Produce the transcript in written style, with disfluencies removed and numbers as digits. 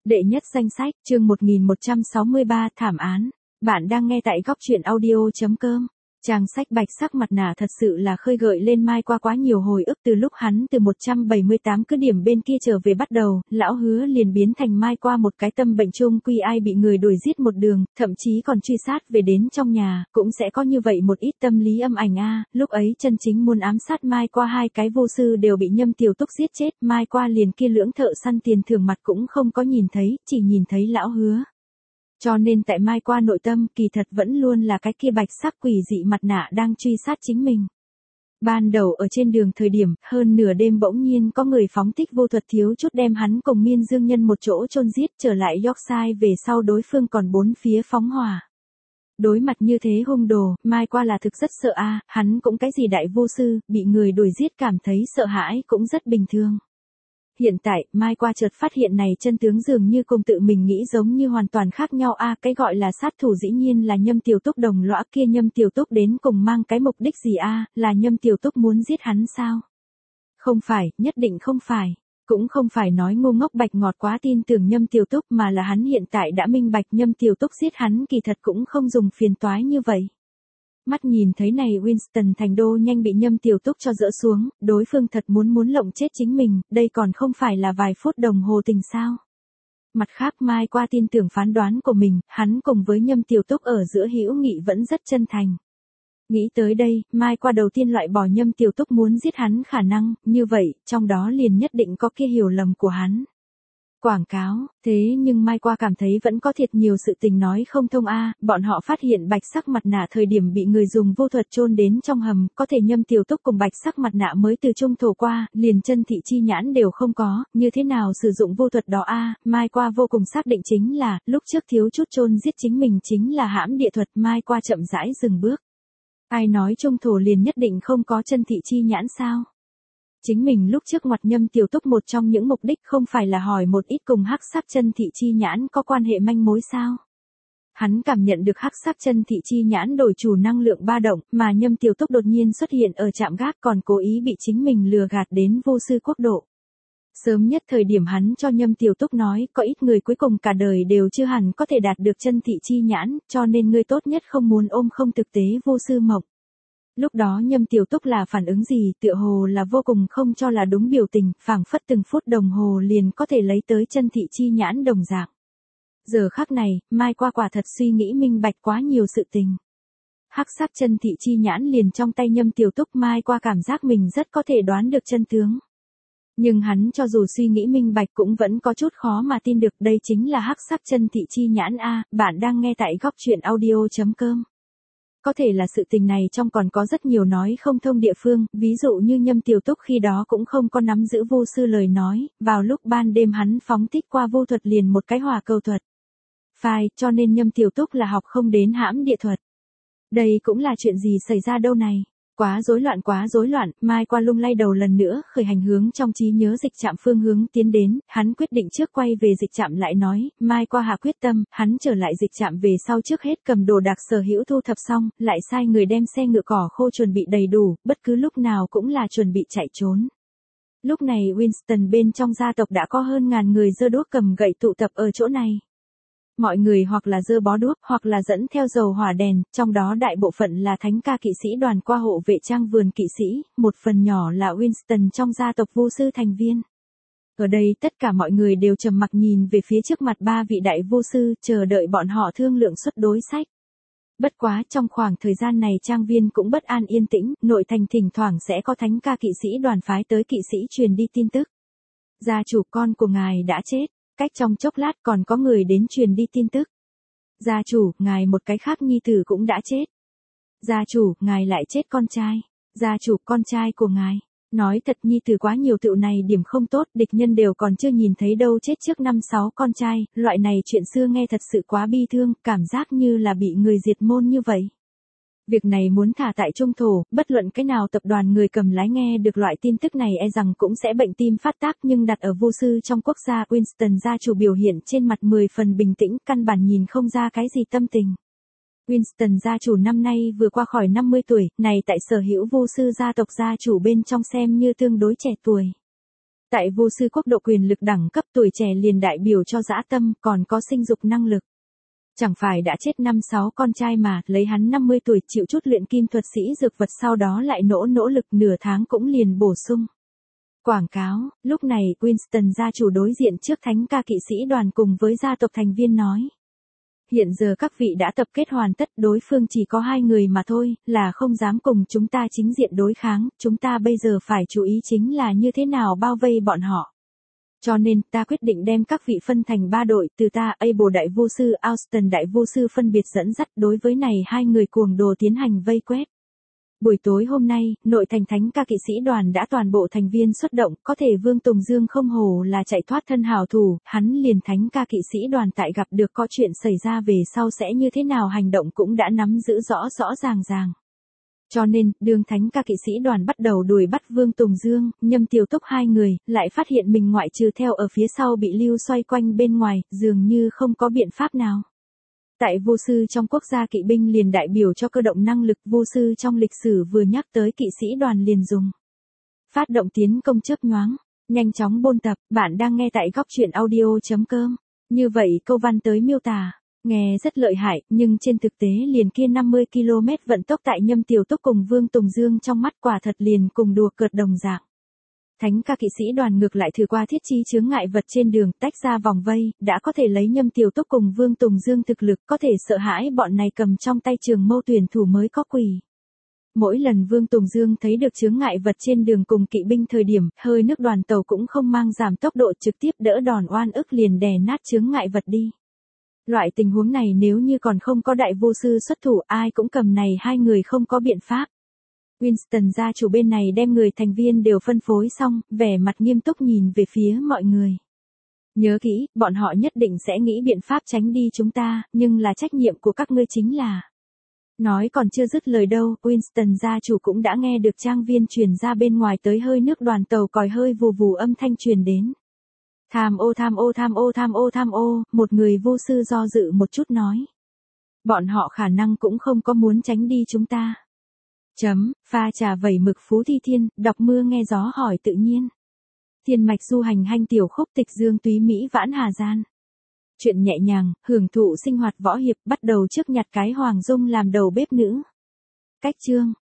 Đệ nhất danh sách, chương 1163, thảm án. Bạn đang nghe tại góc truyện audio.com. Trang sách bạch sắc mặt nạ thật sự là khơi gợi lên Mai Qua quá nhiều hồi ức từ lúc hắn từ 178 cứ điểm bên kia trở về bắt đầu, lão Hứa liền biến thành Mai Qua một cái tâm bệnh chung quy ai bị người đuổi giết một đường, thậm chí còn truy sát về đến trong nhà, cũng sẽ có như vậy một ít tâm lý âm ảnh lúc ấy chân chính muốn ám sát Mai Qua hai cái vô sư đều bị Nhâm Tiểu Túc giết chết, Mai Qua liền kia lưỡng thợ săn tiền thưởng mặt cũng không có nhìn thấy, chỉ nhìn thấy lão Hứa. Cho nên tại Mai Qua nội tâm kỳ thật vẫn luôn là cái kia bạch sắc quỷ dị mặt nạ đang truy sát chính mình. Ban đầu ở trên đường thời điểm, hơn nửa đêm bỗng nhiên có người phóng thích vô thuật thiếu chút đem hắn cùng Miên Dương Nhân một chỗ chôn giết, trở lại Yorkshire về sau đối phương còn bốn phía phóng hỏa. Đối mặt như thế hung đồ, Mai Qua là thực rất sợ hắn cũng cái gì đại vô sư, bị người đuổi giết cảm thấy sợ hãi cũng rất bình thường. Hiện tại, Mai Qua chợt phát hiện này chân tướng dường như cùng tự mình nghĩ giống như hoàn toàn khác nhau cái gọi là sát thủ dĩ nhiên là Nhâm Tiểu Túc đồng lõa kia Nhâm Tiểu Túc đến cùng mang cái mục đích gì là Nhâm Tiểu Túc muốn giết hắn sao? Không phải, nhất định không phải. Cũng không phải nói ngu ngốc bạch ngọt quá tin tưởng Nhâm Tiểu Túc mà là hắn hiện tại đã minh bạch Nhâm Tiểu Túc giết hắn kỳ thật cũng không dùng phiền toái như vậy. Mắt nhìn thấy này Winston thành đô nhanh bị Nhâm Tiểu Túc cho dỡ xuống, đối phương thật muốn lộng chết chính mình, đây còn không phải là vài phút đồng hồ tình sao. Mặt khác Mai Qua tin tưởng phán đoán của mình, hắn cùng với Nhâm Tiểu Túc ở giữa hữu nghị vẫn rất chân thành. Nghĩ tới đây, Mai Qua đầu tiên loại bỏ Nhâm Tiểu Túc muốn giết hắn khả năng, như vậy, trong đó liền nhất định có kia hiểu lầm của hắn. Quảng cáo, thế nhưng Mai Qua cảm thấy vẫn có thiệt nhiều sự tình nói không thông bọn họ phát hiện bạch sắc mặt nạ thời điểm bị người dùng vô thuật chôn đến trong hầm, có thể Nhâm Tiểu Túc cùng bạch sắc mặt nạ mới từ trung thổ qua, liền chân thị chi nhãn đều không có, như thế nào sử dụng vô thuật đó Mai Qua vô cùng xác định chính là, lúc trước thiếu chút chôn giết chính mình chính là hãm địa thuật, Mai Qua chậm rãi dừng bước. Ai nói trung thổ liền nhất định không có chân thị chi nhãn sao? Chính mình lúc trước ngoặt Nhâm Tiểu Túc một trong những mục đích không phải là hỏi một ít cùng hắc sắc chân thị chi nhãn có quan hệ manh mối sao. Hắn cảm nhận được hắc sắc chân thị chi nhãn đổi chủ năng lượng ba động mà Nhâm Tiểu Túc đột nhiên xuất hiện ở trạm gác còn cố ý bị chính mình lừa gạt đến vô sư quốc độ. Sớm nhất thời điểm hắn cho Nhâm Tiểu Túc nói có ít người cuối cùng cả đời đều chưa hẳn có thể đạt được chân thị chi nhãn cho nên ngươi tốt nhất không muốn ôm không thực tế vô sư mộng. Lúc đó Nhâm Tiểu Túc là phản ứng gì tựa hồ là vô cùng không cho là đúng biểu tình, phảng phất từng phút đồng hồ liền có thể lấy tới chân thị chi nhãn đồng dạng. Giờ khắc này, Mai Qua quả thật suy nghĩ minh bạch quá nhiều sự tình. Hắc sắc chân thị chi nhãn liền trong tay Nhâm Tiểu Túc Mai Qua cảm giác mình rất có thể đoán được chân tướng. Nhưng hắn cho dù suy nghĩ minh bạch cũng vẫn có chút khó mà tin được đây chính là hắc sắc chân thị chi nhãn bạn đang nghe tại góc truyện audio.com. Có thể là sự tình này trong còn có rất nhiều nói không thông địa phương, ví dụ như Nhâm Tiểu Túc khi đó cũng không có nắm giữ vô sư lời nói, vào lúc ban đêm hắn phóng thích qua vô thuật liền một cái hỏa cầu thuật. Phải, cho nên Nhâm Tiểu Túc là học không đến hãm địa thuật. Đây cũng là chuyện gì xảy ra đâu này. Quá rối loạn, Mai Qua lung lay đầu lần nữa, khởi hành hướng trong trí nhớ dịch trạm phương hướng tiến đến, hắn quyết định trước quay về dịch trạm lại nói, Mai Qua hạ quyết tâm, hắn trở lại dịch trạm về sau trước hết cầm đồ đạc sở hữu thu thập xong, lại sai người đem xe ngựa cỏ khô chuẩn bị đầy đủ, bất cứ lúc nào cũng là chuẩn bị chạy trốn. Lúc này Winston bên trong gia tộc đã có hơn ngàn người giơ đuốc cầm gậy tụ tập ở chỗ này. Mọi người hoặc là giơ bó đuốc hoặc là dẫn theo dầu hỏa đèn, trong đó đại bộ phận là thánh ca kỵ sĩ đoàn qua hộ vệ trang vườn kỵ sĩ, một phần nhỏ là Winston trong gia tộc vô sư thành viên. Ở đây tất cả mọi người đều trầm mặc nhìn về phía trước mặt ba vị đại vô sư, chờ đợi bọn họ thương lượng xuất đối sách. Bất quá trong khoảng thời gian này trang viên cũng bất an yên tĩnh, nội thành thỉnh thoảng sẽ có thánh ca kỵ sĩ đoàn phái tới kỵ sĩ truyền đi tin tức. Gia chủ con của ngài đã chết. Cách trong chốc lát còn có người đến truyền đi tin tức. Gia chủ, ngài một cái khác nhi tử cũng đã chết. Gia chủ, ngài lại chết con trai. Gia chủ, con trai của ngài. Nói thật nhi tử quá nhiều tựu này điểm không tốt, địch nhân đều còn chưa nhìn thấy đâu chết trước 5-6 con trai, loại này chuyện xưa nghe thật sự quá bi thương, cảm giác như là bị người diệt môn như vậy. Việc này muốn thả tại trung thổ, bất luận cái nào tập đoàn người cầm lái nghe được loại tin tức này rằng cũng sẽ bệnh tim phát tác nhưng đặt ở vô sư trong quốc gia Winston gia chủ biểu hiện trên mặt 10 phần bình tĩnh căn bản nhìn không ra cái gì tâm tình. Winston gia chủ năm nay vừa qua khỏi 50 tuổi, này tại sở hữu vô sư gia tộc gia chủ bên trong xem như tương đối trẻ tuổi. Tại vô sư quốc độ quyền lực đẳng cấp tuổi trẻ liền đại biểu cho dã tâm còn có sinh dục năng lực. Chẳng phải đã chết 5-6 con trai mà, lấy hắn 50 tuổi chịu chút luyện kim thuật sĩ dược vật sau đó lại nỗ lực nửa tháng cũng liền bổ sung. Quảng cáo, lúc này Winston gia chủ đối diện trước thánh ca kỵ sĩ đoàn cùng với gia tộc thành viên nói. Hiện giờ các vị đã tập kết hoàn tất, đối phương chỉ có 2 người mà thôi, là không dám cùng chúng ta chính diện đối kháng, chúng ta bây giờ phải chú ý chính là như thế nào bao vây bọn họ. Cho nên, ta quyết định đem các vị phân thành 3 đội, từ ta, Abel đại vô sư, Austin đại vô sư phân biệt dẫn dắt đối với này 2 người cuồng đồ tiến hành vây quét. Buổi tối hôm nay, nội thành thánh ca kỵ sĩ đoàn đã toàn bộ thành viên xuất động, có thể Vương Tùng Dương không hổ là chạy thoát thân hào thủ, hắn liền thánh ca kỵ sĩ đoàn tại gặp được có chuyện xảy ra về sau sẽ như thế nào hành động cũng đã nắm giữ rõ ràng. Cho nên, đường thánh ca kỵ sĩ đoàn bắt đầu đuổi bắt Vương Tùng Dương, Nhâm Tiểu Túc 2 người, lại phát hiện mình ngoại trừ theo ở phía sau bị lưu xoay quanh bên ngoài, dường như không có biện pháp nào. Tại vô sư trong quốc gia kỵ binh liền đại biểu cho cơ động năng lực, vô sư trong lịch sử vừa nhắc tới kỵ sĩ đoàn liền dùng. Phát động tiến công chớp nhoáng, nhanh chóng bôn tập, bạn đang nghe tại góc truyện audio.com. Như vậy câu văn tới miêu tả, nghe rất lợi hại, nhưng trên thực tế liền kia 50 km vận tốc tại Nhâm Tiểu Túc cùng Vương Tùng Dương trong mắt quả thật liền cùng đùa cợt đồng dạng. Thánh ca kỵ sĩ đoàn ngược lại thử qua thiết trí chướng ngại vật trên đường, tách ra vòng vây, đã có thể lấy Nhâm Tiểu Túc cùng Vương Tùng Dương thực lực, có thể sợ hãi bọn này cầm trong tay trường mâu tuyển thủ mới có quỷ. Mỗi lần Vương Tùng Dương thấy được chướng ngại vật trên đường cùng kỵ binh thời điểm, hơi nước đoàn tàu cũng không mang giảm tốc độ, trực tiếp đỡ đòn oan ức liền đè nát chướng ngại vật đi. Loại tình huống này nếu như còn không có đại vô sư xuất thủ, ai cũng cầm này 2 người không có biện pháp. Winston gia chủ bên này đem người thành viên đều phân phối xong, vẻ mặt nghiêm túc nhìn về phía mọi người. Nhớ kỹ, bọn họ nhất định sẽ nghĩ biện pháp tránh đi chúng ta, nhưng là trách nhiệm của các ngươi chính là. Nói còn chưa dứt lời đâu, Winston gia chủ cũng đã nghe được trang viên truyền ra bên ngoài tới hơi nước đoàn tàu còi hơi vù vù âm thanh truyền đến. Tham ô, một người vô sư do dự một chút nói. Bọn họ khả năng cũng không có muốn tránh đi chúng ta. Pha trà vẩy mực Phú Thi Thiên, đọc mưa nghe gió hỏi tự nhiên. Thiên mạch du hành hanh tiểu khúc tịch dương túy Mỹ vãn Hà Gian. Chuyện nhẹ nhàng, hưởng thụ sinh hoạt võ hiệp, bắt đầu trước nhặt cái Hoàng Dung làm đầu bếp nữ. Cách chương.